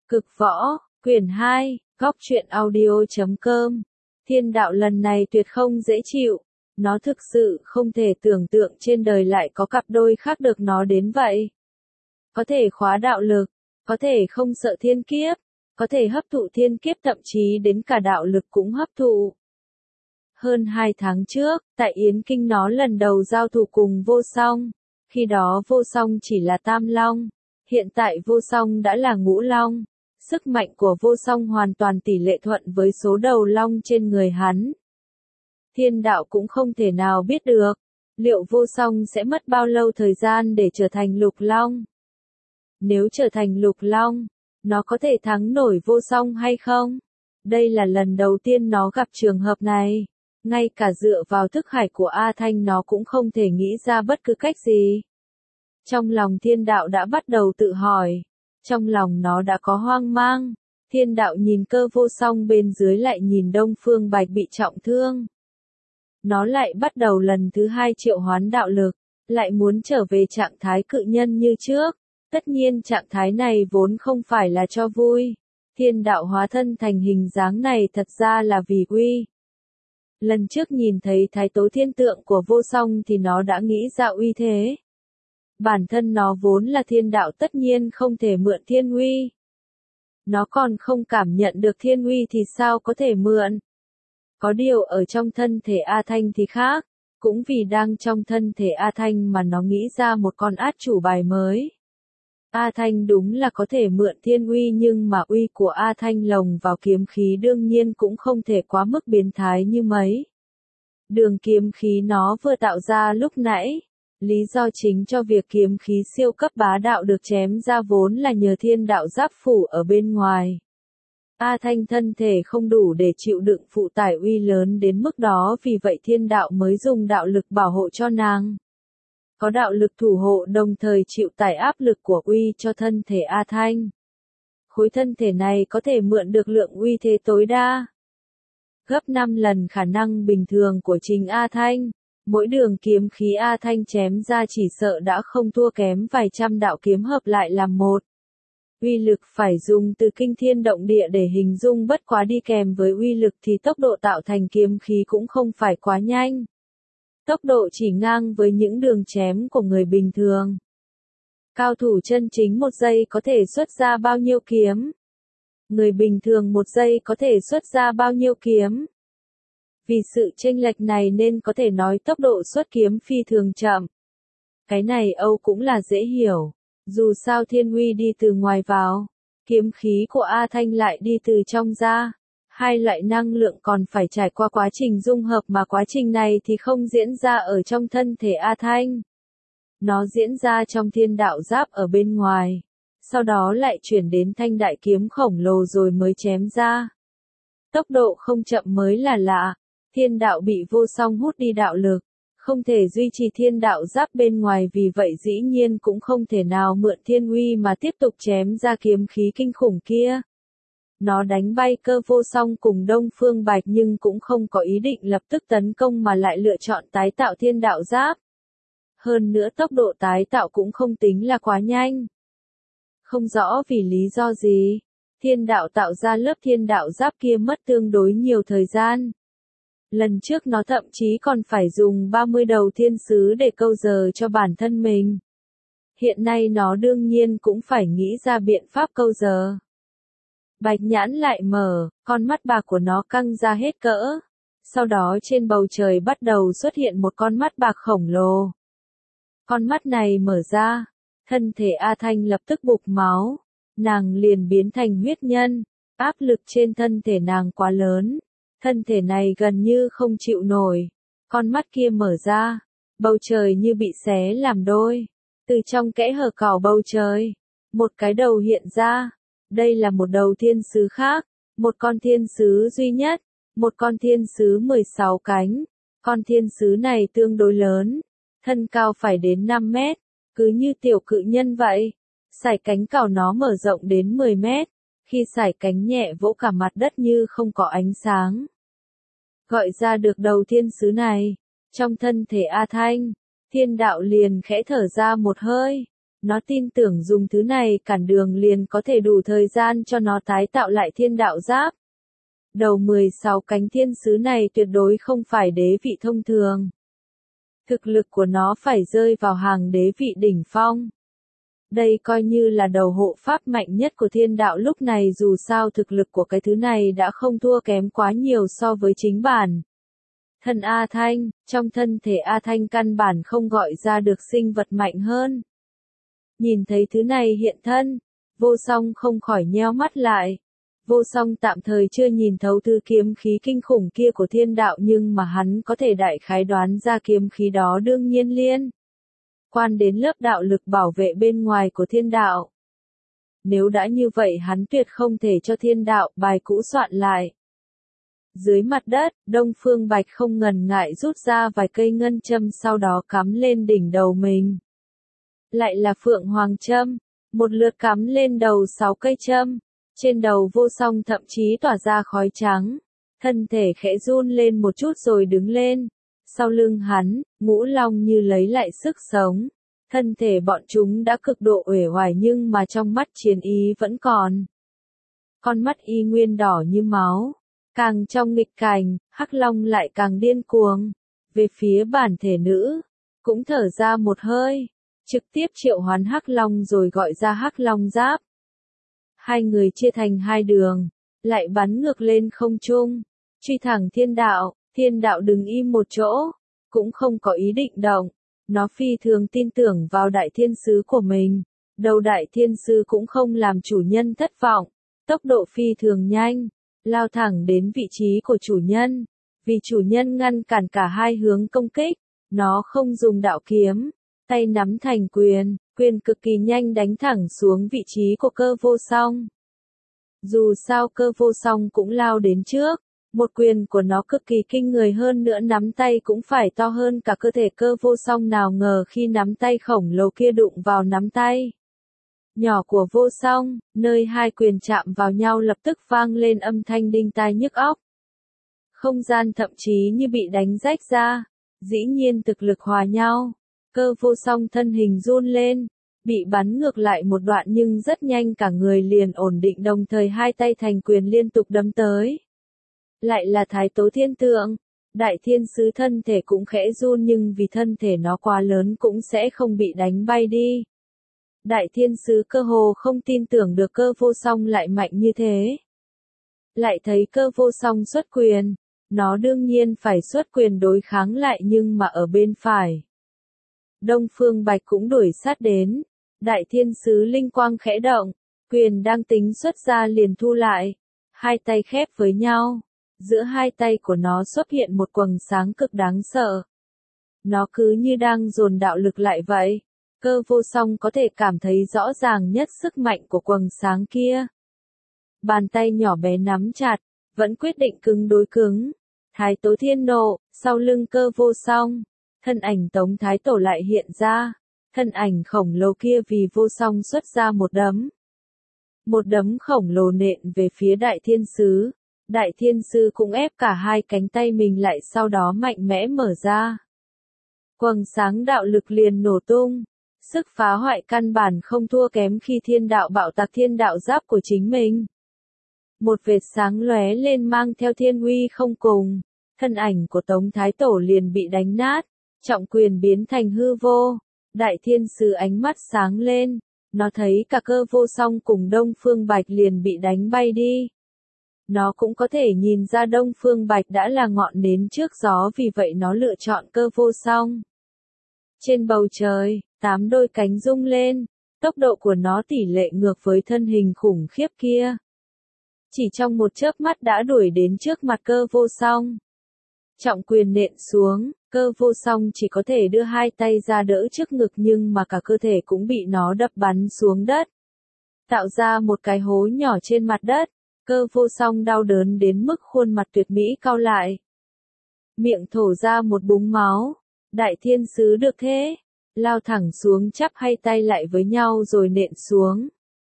Cực võ, quyển 2, góc truyện audio.com. Thiên đạo lần này tuyệt không dễ chịu. Nó thực sự không thể tưởng tượng trên đời lại có cặp đôi khác được nó đến vậy. Có thể khóa đạo lực, có thể không sợ thiên kiếp, có thể hấp thụ thiên kiếp, thậm chí đến cả đạo lực cũng hấp thụ. Hơn 2 tháng trước, tại Yến Kinh nó lần đầu giao thủ cùng Vô Song. Khi đó Vô Song chỉ là Tam Long, hiện tại Vô Song đã là Ngũ Long. Sức mạnh của Vô Song hoàn toàn tỷ lệ thuận với số đầu long trên người hắn. Thiên đạo cũng không thể nào biết được, liệu Vô Song sẽ mất bao lâu thời gian để trở thành Lục Long. Nếu trở thành Lục Long, nó có thể thắng nổi Vô Song hay không? Đây là lần đầu tiên nó gặp trường hợp này. Ngay cả dựa vào thức hải của A Thanh nó cũng không thể nghĩ ra bất cứ cách gì. Trong lòng thiên đạo đã bắt đầu tự hỏi. Trong lòng nó đã có hoang mang. Thiên đạo nhìn Cơ Vô Song bên dưới, lại nhìn Đông Phương Bạch bị trọng thương. Nó lại bắt đầu lần thứ 2 triệu hoán đạo lực, lại muốn trở về trạng thái cự nhân như trước. Tất nhiên trạng thái này vốn không phải là cho vui. Thiên đạo hóa thân thành hình dáng này thật ra là vì uy. Lần trước nhìn thấy Thái Tố Thiên Tượng của Vô Song thì nó đã nghĩ ra uy thế. Bản thân nó vốn là thiên đạo, tất nhiên không thể mượn thiên uy. Nó còn không cảm nhận được thiên uy thì sao có thể mượn. Có điều ở trong thân thể A Thanh thì khác. Cũng vì đang trong thân thể A Thanh mà nó nghĩ ra một con át chủ bài mới. A Thanh đúng là có thể mượn thiên uy, nhưng mà uy của A Thanh lồng vào kiếm khí đương nhiên cũng không thể quá mức biến thái như mấy. Đường kiếm khí nó vừa tạo ra lúc nãy. Lý do chính cho việc kiếm khí siêu cấp bá đạo được chém ra vốn là nhờ thiên đạo giáp phủ ở bên ngoài. A Thanh thân thể không đủ để chịu đựng phụ tải uy lớn đến mức đó, vì vậy thiên đạo mới dùng đạo lực bảo hộ cho nàng. Có đạo lực thủ hộ đồng thời chịu tải áp lực của uy cho thân thể A Thanh. Khối thân thể này có thể mượn được lượng uy thế tối đa. Gấp 5 lần khả năng bình thường của chính A Thanh. Mỗi đường kiếm khí A Thanh chém ra chỉ sợ đã không thua kém vài trăm đạo kiếm hợp lại làm một. Uy lực phải dùng từ kinh thiên động địa để hình dung, bất quá đi kèm với uy lực thì tốc độ tạo thành kiếm khí cũng không phải quá nhanh. Tốc độ chỉ ngang với những đường chém của người bình thường. Cao thủ chân chính 1 giây có thể xuất ra bao nhiêu kiếm? Người bình thường 1 giây có thể xuất ra bao nhiêu kiếm? Vì sự chênh lệch này nên có thể nói tốc độ xuất kiếm phi thường chậm. Cái này Âu cũng là dễ hiểu. Dù sao thiên uy đi từ ngoài vào, kiếm khí của A Thanh lại đi từ trong ra. Hai loại năng lượng còn phải trải qua quá trình dung hợp, mà quá trình này thì không diễn ra ở trong thân thể A Thanh. Nó diễn ra trong thiên đạo giáp ở bên ngoài. Sau đó lại chuyển đến thanh đại kiếm khổng lồ rồi mới chém ra. Tốc độ không chậm mới là lạ. Thiên đạo bị Vô Song hút đi đạo lực, không thể duy trì thiên đạo giáp bên ngoài, vì vậy dĩ nhiên cũng không thể nào mượn thiên uy mà tiếp tục chém ra kiếm khí kinh khủng kia. Nó đánh bay Cơ Vô Song cùng Đông Phương Bạch nhưng cũng không có ý định lập tức tấn công mà lại lựa chọn tái tạo thiên đạo giáp. Hơn nữa tốc độ tái tạo cũng không tính là quá nhanh. Không rõ vì lý do gì, thiên đạo tạo ra lớp thiên đạo giáp kia mất tương đối nhiều thời gian. Lần trước nó thậm chí còn phải dùng 30 đầu thiên sứ để câu giờ cho bản thân mình. Hiện nay nó đương nhiên cũng phải nghĩ ra biện pháp câu giờ. Bạch nhãn lại mở, con mắt bạc của nó căng ra hết cỡ. Sau đó trên bầu trời bắt đầu xuất hiện một con mắt bạc khổng lồ. Con mắt này mở ra, thân thể A Thanh lập tức bục máu. Nàng liền biến thành huyết nhân, áp lực trên thân thể nàng quá lớn. Thân thể này gần như không chịu nổi. Con mắt kia mở ra, bầu trời như bị xé làm đôi. Từ trong kẽ hở cỏ bầu trời, một cái đầu hiện ra. Đây là một đầu thiên sứ khác, một con thiên sứ duy nhất, một con thiên sứ 16 cánh. Con thiên sứ này tương đối lớn, thân cao phải đến 5 mét, cứ như tiểu cự nhân vậy. Sải cánh cào nó mở rộng đến 10 mét. Khi sải cánh nhẹ vỗ cả mặt đất như không có ánh sáng. Gọi ra được đầu thiên sứ này, trong thân thể A Thanh, thiên đạo liền khẽ thở ra một hơi. Nó tin tưởng dùng thứ này cản đường liền có thể đủ thời gian cho nó tái tạo lại thiên đạo giáp. Đầu 16 cánh thiên sứ này tuyệt đối không phải đế vị thông thường. Thực lực của nó phải rơi vào hàng đế vị đỉnh phong. Đây coi như là đầu hộ pháp mạnh nhất của thiên đạo lúc này, dù sao thực lực của cái thứ này đã không thua kém quá nhiều so với chính bản. Thân A Thanh, trong thân thể A Thanh căn bản không gọi ra được sinh vật mạnh hơn. Nhìn thấy thứ này hiện thân, Vô Song không khỏi nheo mắt lại. Vô Song tạm thời chưa nhìn thấu thứ kiếm khí kinh khủng kia của thiên đạo, nhưng mà hắn có thể đại khái đoán ra kiếm khí đó đương nhiên liên quan đến lớp đạo lực bảo vệ bên ngoài của thiên đạo. Nếu đã như vậy hắn tuyệt không thể cho thiên đạo bài cũ soạn lại. Dưới mặt đất, Đông Phương Bạch không ngần ngại rút ra vài cây ngân châm, sau đó cắm lên đỉnh đầu mình. Lại là Phượng Hoàng châm, một lượt cắm lên đầu 6 cây châm. Trên đầu Vô Song thậm chí tỏa ra khói trắng. Thân thể khẽ run lên một chút rồi đứng lên. Sau lưng hắn, ngũ long như lấy lại sức sống. Thân thể bọn chúng đã cực độ uể oải nhưng mà trong mắt chiến ý vẫn còn. Con mắt y nguyên đỏ như máu. Càng trong nghịch cảnh, Hắc Long lại càng điên cuồng. Về phía bản thể nữ, cũng thở ra một hơi. Trực tiếp triệu hoán Hắc Long rồi gọi ra Hắc Long giáp. Hai người chia thành hai đường, lại bắn ngược lên không trung, truy thẳng thiên đạo đứng im một chỗ, cũng không có ý định động, nó phi thường tin tưởng vào đại thiên sứ của mình, đầu đại thiên sứ cũng không làm chủ nhân thất vọng, tốc độ phi thường nhanh, lao thẳng đến vị trí của chủ nhân, vì chủ nhân ngăn cản cả hai hướng công kích, nó không dùng đạo kiếm, tay nắm thành quyền cực kỳ nhanh đánh thẳng xuống vị trí của Cơ Vô Song. Dù sao Cơ Vô Song cũng lao đến trước, một quyền của nó cực kỳ kinh người, hơn nữa nắm tay cũng phải to hơn cả cơ thể Cơ Vô Song, nào ngờ khi nắm tay khổng lồ kia đụng vào nắm tay nhỏ của Vô Song, nơi hai quyền chạm vào nhau lập tức vang lên âm thanh đinh tai nhức óc. Không gian thậm chí như bị đánh rách ra, dĩ nhiên thực lực hòa nhau. Cơ Vô Song thân hình run lên, bị bắn ngược lại một đoạn nhưng rất nhanh cả người liền ổn định, đồng thời hai tay thành quyền liên tục đấm tới. Lại là Thái Tố Thiên Tượng, đại thiên sứ thân thể cũng khẽ run nhưng vì thân thể nó quá lớn cũng sẽ không bị đánh bay đi. Đại thiên sứ cơ hồ không tin tưởng được Cơ Vô Song lại mạnh như thế. Lại thấy Cơ Vô Song xuất quyền, nó đương nhiên phải xuất quyền đối kháng lại, nhưng mà ở bên phải. Đông Phương Bạch cũng đuổi sát đến, đại thiên sứ linh quang khẽ động, quyền đang tính xuất ra liền thu lại, hai tay khép với nhau, giữa hai tay của nó xuất hiện một quầng sáng cực đáng sợ. Nó cứ như đang dồn đạo lực lại vậy, Cơ Vô Song có thể cảm thấy rõ ràng nhất sức mạnh của quầng sáng kia. Bàn tay nhỏ bé nắm chặt, vẫn quyết định cứng đối cứng. Thái Tố Thiên nộ, sau lưng Cơ Vô Song. Thân ảnh Tống Thái Tổ lại hiện ra, thân ảnh khổng lồ kia vì Vô Song xuất ra một đấm. Một đấm khổng lồ nện về phía đại thiên sứ, đại thiên sứ cũng ép cả hai cánh tay mình lại, sau đó mạnh mẽ mở ra. Quầng sáng đạo lực liền nổ tung, sức phá hoại căn bản không thua kém khi thiên đạo bạo tạc thiên đạo giáp của chính mình. Một vệt sáng lóe lên mang theo thiên uy không cùng, thân ảnh của Tống Thái Tổ liền bị đánh nát. Trọng quyền biến thành hư vô, đại thiên sứ ánh mắt sáng lên, nó thấy cả Cơ Vô Song cùng Đông Phương Bạch liền bị đánh bay đi. Nó cũng có thể nhìn ra Đông Phương Bạch đã là ngọn nến trước gió, vì vậy nó lựa chọn Cơ Vô Song. Trên bầu trời, 8 đôi cánh rung lên, tốc độ của nó tỷ lệ ngược với thân hình khủng khiếp kia. Chỉ trong một chớp mắt đã đuổi đến trước mặt Cơ Vô Song. Trọng quyền nện xuống, Cơ Vô Song chỉ có thể đưa hai tay ra đỡ trước ngực, nhưng mà cả cơ thể cũng bị nó đập bắn xuống đất. Tạo ra một cái hố nhỏ trên mặt đất, Cơ Vô Song đau đớn đến mức khuôn mặt tuyệt mỹ cau lại. Miệng thổ ra một búng máu, đại thiên sứ được thế, lao thẳng xuống chắp hai tay lại với nhau rồi nện xuống.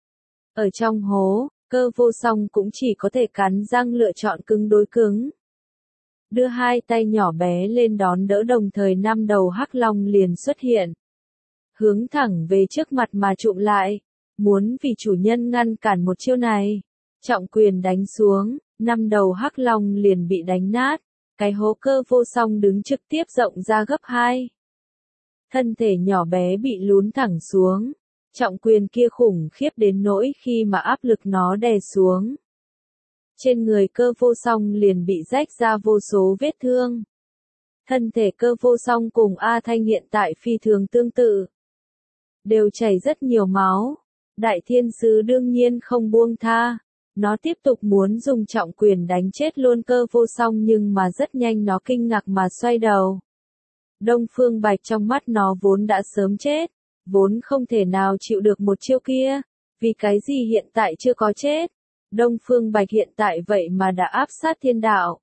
Ở trong hố, Cơ Vô Song cũng chỉ có thể cắn răng lựa chọn cứng đối cứng. Đưa hai tay nhỏ bé lên đón đỡ, đồng thời 5 đầu Hắc Long liền xuất hiện. hướng thẳng về trước mặt mà chụm lại, muốn vì chủ nhân ngăn cản một chiêu này. Trọng quyền đánh xuống, 5 đầu hắc long liền bị đánh nát, cái hố Cơ Vô Song đứng trực tiếp rộng ra gấp 2. Thân thể nhỏ bé bị lún thẳng xuống, trọng quyền kia khủng khiếp đến nỗi khi mà áp lực nó đè xuống. Trên người Cơ Vô Song liền bị rách ra vô số vết thương. Thân thể Cơ Vô Song cùng A Thanh hiện tại phi thường tương tự, đều chảy rất nhiều máu. Đại Thiên Sứ đương nhiên không buông tha, nó tiếp tục muốn dùng trọng quyền đánh chết luôn Cơ Vô Song nhưng mà rất nhanh nó kinh ngạc mà xoay đầu. Đông Phương Bạch trong mắt nó vốn đã sớm chết, vốn không thể nào chịu được một chiêu kia, vì cái gì hiện tại chưa có chết. Đông Phương Bạch hiện tại vậy mà đã áp sát thiên đạo.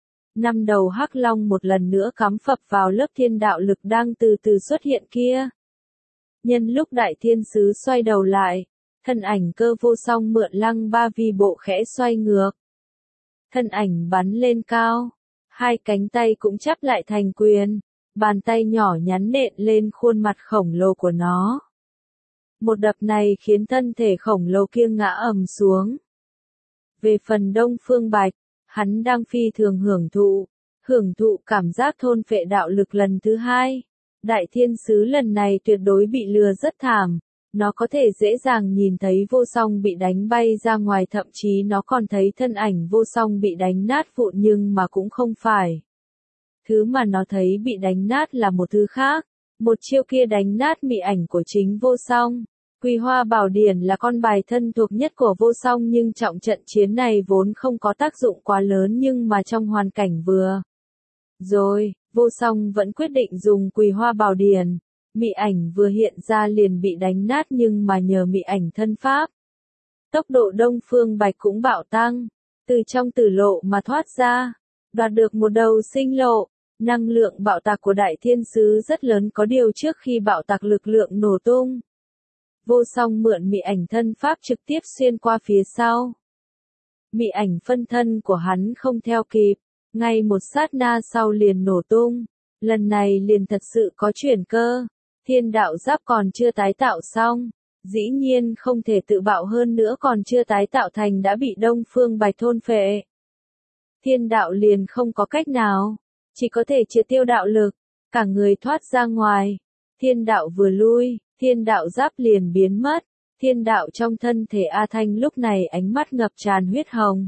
5 đầu hắc long một lần nữa cắm phập vào lớp thiên đạo lực đang từ từ xuất hiện kia. Nhân lúc Đại Thiên Sứ xoay đầu lại, thân ảnh Cơ Vô Song mượn Lăng Ba Vi bộ khẽ xoay ngược. Thân ảnh bắn lên cao, hai cánh tay cũng chắp lại thành quyền, bàn tay nhỏ nhắn nện lên khuôn mặt khổng lồ của nó. Một đập này khiến thân thể khổng lồ kia ngã ầm xuống. Về phần Đông Phương Bạch, hắn đang phi thường hưởng thụ cảm giác thôn phệ đạo lực lần thứ 2. Đại Thiên Sứ lần này tuyệt đối bị lừa rất thảm, nó có thể dễ dàng nhìn thấy Vô Song bị đánh bay ra ngoài, thậm chí nó còn thấy thân ảnh Vô Song bị đánh nát vụn, nhưng mà cũng không phải. Thứ mà nó thấy bị đánh nát là một thứ khác, một chiêu kia đánh nát mị ảnh của chính Vô Song. Quỳ Hoa Bảo Điển là con bài thân thuộc nhất của Vô Song nhưng trọng trận chiến này vốn không có tác dụng quá lớn, nhưng mà trong hoàn cảnh vừa rồi, Vô Song vẫn quyết định dùng Quỳ Hoa Bảo Điển. Mị ảnh vừa hiện ra liền bị đánh nát, nhưng mà nhờ mị ảnh thân pháp, tốc độ Đông Phương Bạch cũng bạo tăng, từ trong tử lộ mà thoát ra, đoạt được một đầu sinh lộ. Năng lượng bạo tạc của Đại Thiên Sứ rất lớn, có điều trước khi bạo tạc lực lượng nổ tung, Vô Song mượn mị ảnh thân pháp trực tiếp xuyên qua phía sau. Mị ảnh phân thân của hắn không theo kịp, ngay một sát na sau liền nổ tung, lần này liền thật sự có chuyển cơ. Thiên đạo giáp còn chưa tái tạo xong, dĩ nhiên không thể tự bạo, hơn nữa còn chưa tái tạo thành đã bị Đông Phương Bạch thôn phệ. Thiên đạo liền không có cách nào, chỉ có thể triệt tiêu đạo lực, cả người thoát ra ngoài. Thiên đạo vừa lui, thiên đạo giáp liền biến mất. Thiên đạo trong thân thể A Thanh lúc này ánh mắt ngập tràn huyết hồng.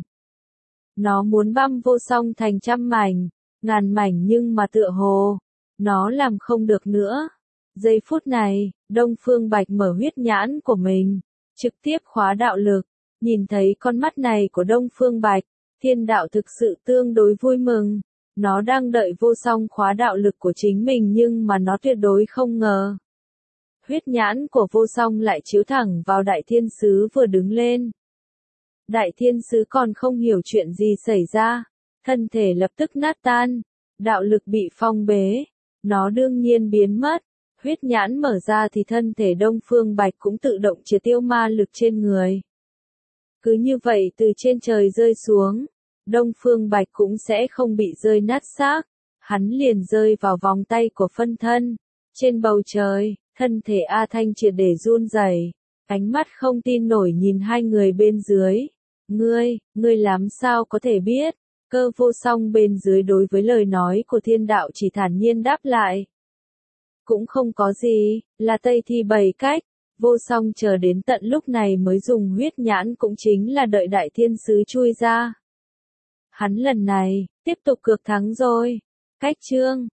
Nó muốn băm Vô Song thành trăm mảnh, ngàn mảnh, nhưng mà tựa hồ nó làm không được nữa. Giây phút này, Đông Phương Bạch mở huyết nhãn của mình, trực tiếp khóa đạo lực. Nhìn thấy con mắt này của Đông Phương Bạch, thiên đạo thực sự tương đối vui mừng. Nó đang đợi Vô Song khóa đạo lực của chính mình, nhưng mà nó tuyệt đối không ngờ. Huyết nhãn của Vô Song lại chiếu thẳng vào Đại Thiên Sứ vừa đứng lên. Đại Thiên Sứ còn không hiểu chuyện gì xảy ra, thân thể lập tức nát tan, đạo lực bị phong bế, nó đương nhiên biến mất. Huyết nhãn mở ra thì thân thể Đông Phương Bạch cũng tự động triệt tiêu ma lực trên người. Cứ như vậy từ trên trời rơi xuống, Đông Phương Bạch cũng sẽ không bị rơi nát xác, hắn liền rơi vào vòng tay của phân thân. Trên bầu trời, thân thể A Thanh triệt để run rẩy, ánh mắt không tin nổi nhìn hai người bên dưới. Ngươi làm sao có thể biết? Cơ Vô Song bên dưới đối với lời nói của thiên đạo chỉ thản nhiên đáp lại. Cũng không có gì, là Tây Thi 7 cách. Vô Song chờ đến tận lúc này mới dùng huyết nhãn, cũng chính là đợi Đại Thiên Sứ chui ra. Hắn lần này, tiếp tục cược thắng rồi. Cách chương